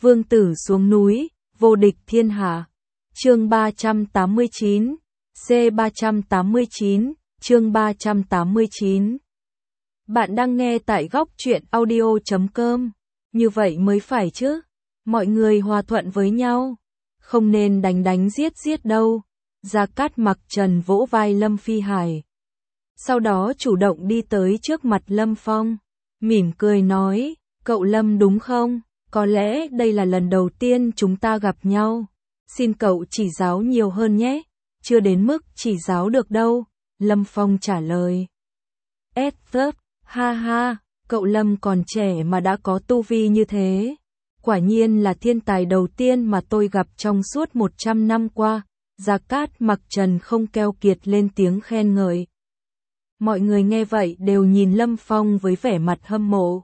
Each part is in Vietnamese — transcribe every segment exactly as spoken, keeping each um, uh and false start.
vương tử xuống núi, vô địch thiên hạ. Chương ba trăm tám mươi chín, C ba trăm tám mươi chín, chương ba trăm tám mươi chín. Bạn đang nghe tại góc truyện audio chấm com. Như vậy mới phải chứ. Mọi người hòa thuận với nhau. Không nên đánh đánh giết giết đâu. Gia Cát Mặc Trần vỗ vai Lâm Phi Hải. Sau đó chủ động đi tới trước mặt Lâm Phong. Mỉm cười nói, cậu Lâm đúng không? Có lẽ đây là lần đầu tiên chúng ta gặp nhau. Xin cậu chỉ giáo nhiều hơn nhé. Chưa đến mức chỉ giáo được đâu. Lâm Phong trả lời. Ết tớp, ha ha, cậu Lâm còn trẻ mà đã có tu vi như thế. Quả nhiên là thiên tài đầu tiên mà tôi gặp trong suốt một trăm năm qua. Gia Cát Mặc Trần không keo kiệt lên tiếng khen ngợi. Mọi người nghe vậy đều nhìn Lâm Phong với vẻ mặt hâm mộ.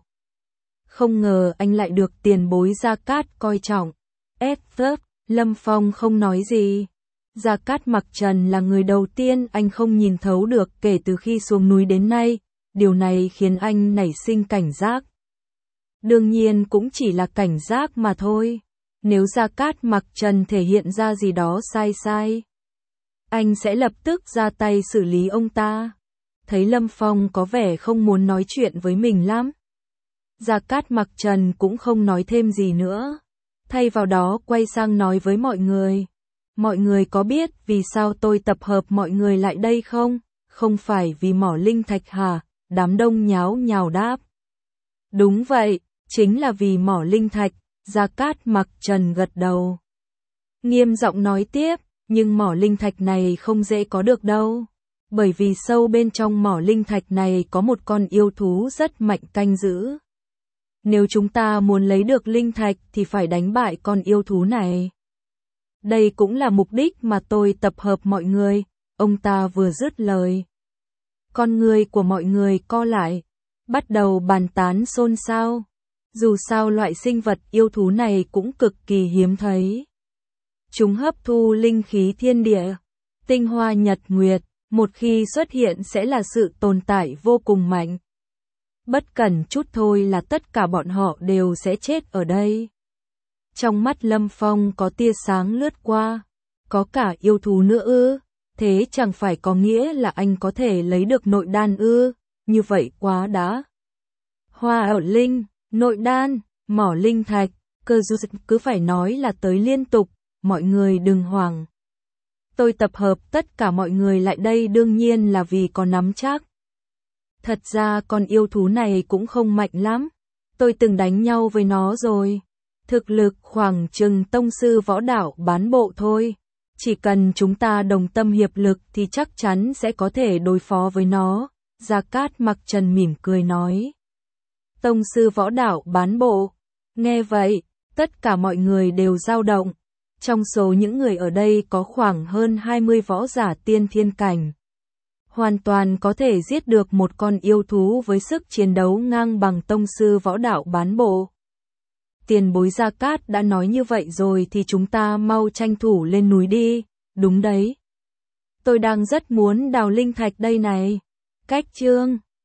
Không ngờ anh lại được tiền bối Gia Cát coi trọng. Ết tớp, Lâm Phong không nói gì. Gia Cát Mặc Trần là người đầu tiên anh không nhìn thấu được kể từ khi xuống núi đến nay. Điều này khiến anh nảy sinh cảnh giác. Đương nhiên cũng chỉ là cảnh giác mà thôi. Nếu Gia Cát Mặc Trần thể hiện ra gì đó sai sai, anh sẽ lập tức ra tay xử lý ông ta. Thấy Lâm Phong có vẻ không muốn nói chuyện với mình lắm, Gia Cát Mặc Trần cũng không nói thêm gì nữa. Thay vào đó quay sang nói với mọi người. Mọi người có biết vì sao tôi tập hợp mọi người lại đây không? Không phải vì mỏ linh thạch hả? Đám đông nháo nhào đáp. Đúng vậy, chính là vì mỏ linh thạch. Gia Cát Mặc Trần gật đầu. Nghiêm giọng nói tiếp, nhưng mỏ linh thạch này không dễ có được đâu. Bởi vì sâu bên trong mỏ linh thạch này có một con yêu thú rất mạnh canh giữ. Nếu chúng ta muốn lấy được linh thạch thì phải đánh bại con yêu thú này. Đây cũng là mục đích mà tôi tập hợp mọi người. Ông ta vừa dứt lời, con người của mọi người co lại, bắt đầu bàn tán xôn xao. Dù sao loại sinh vật yêu thú này cũng cực kỳ hiếm thấy. Chúng hấp thu linh khí thiên địa, tinh hoa nhật nguyệt, một khi xuất hiện sẽ là sự tồn tại vô cùng mạnh. Bất cẩn chút thôi là tất cả bọn họ đều sẽ chết ở đây. Trong mắt Lâm Phong có tia sáng lướt qua. Có cả yêu thú nữa ư? Thế chẳng phải có nghĩa là anh có thể lấy được nội đan ư? Như vậy quá đã. Hoa ở linh, nội đan, mỏ linh thạch, cơ du cứ phải nói là tới liên tục. Mọi người đừng hoảng. Tôi tập hợp tất cả mọi người lại đây đương nhiên là vì có nắm chắc. Thật ra con yêu thú này cũng không mạnh lắm. Tôi từng đánh nhau với nó rồi. Thực lực khoảng chừng tông sư võ đạo bán bộ thôi. Chỉ cần chúng ta đồng tâm hiệp lực thì chắc chắn sẽ có thể đối phó với nó. Gia Cát Mặc Trần mỉm cười nói. Tông sư võ đạo bán bộ. Nghe vậy, tất cả mọi người đều dao động. Trong số những người ở đây có khoảng hơn hai mươi võ giả tiên thiên cảnh. Hoàn toàn có thể giết được một con yêu thú với sức chiến đấu ngang bằng tông sư võ đạo bán bộ. Tiền bối Gia Cát đã nói như vậy rồi thì chúng ta mau tranh thủ lên núi đi. Đúng đấy. Tôi đang rất muốn đào linh thạch đây này. Cách chương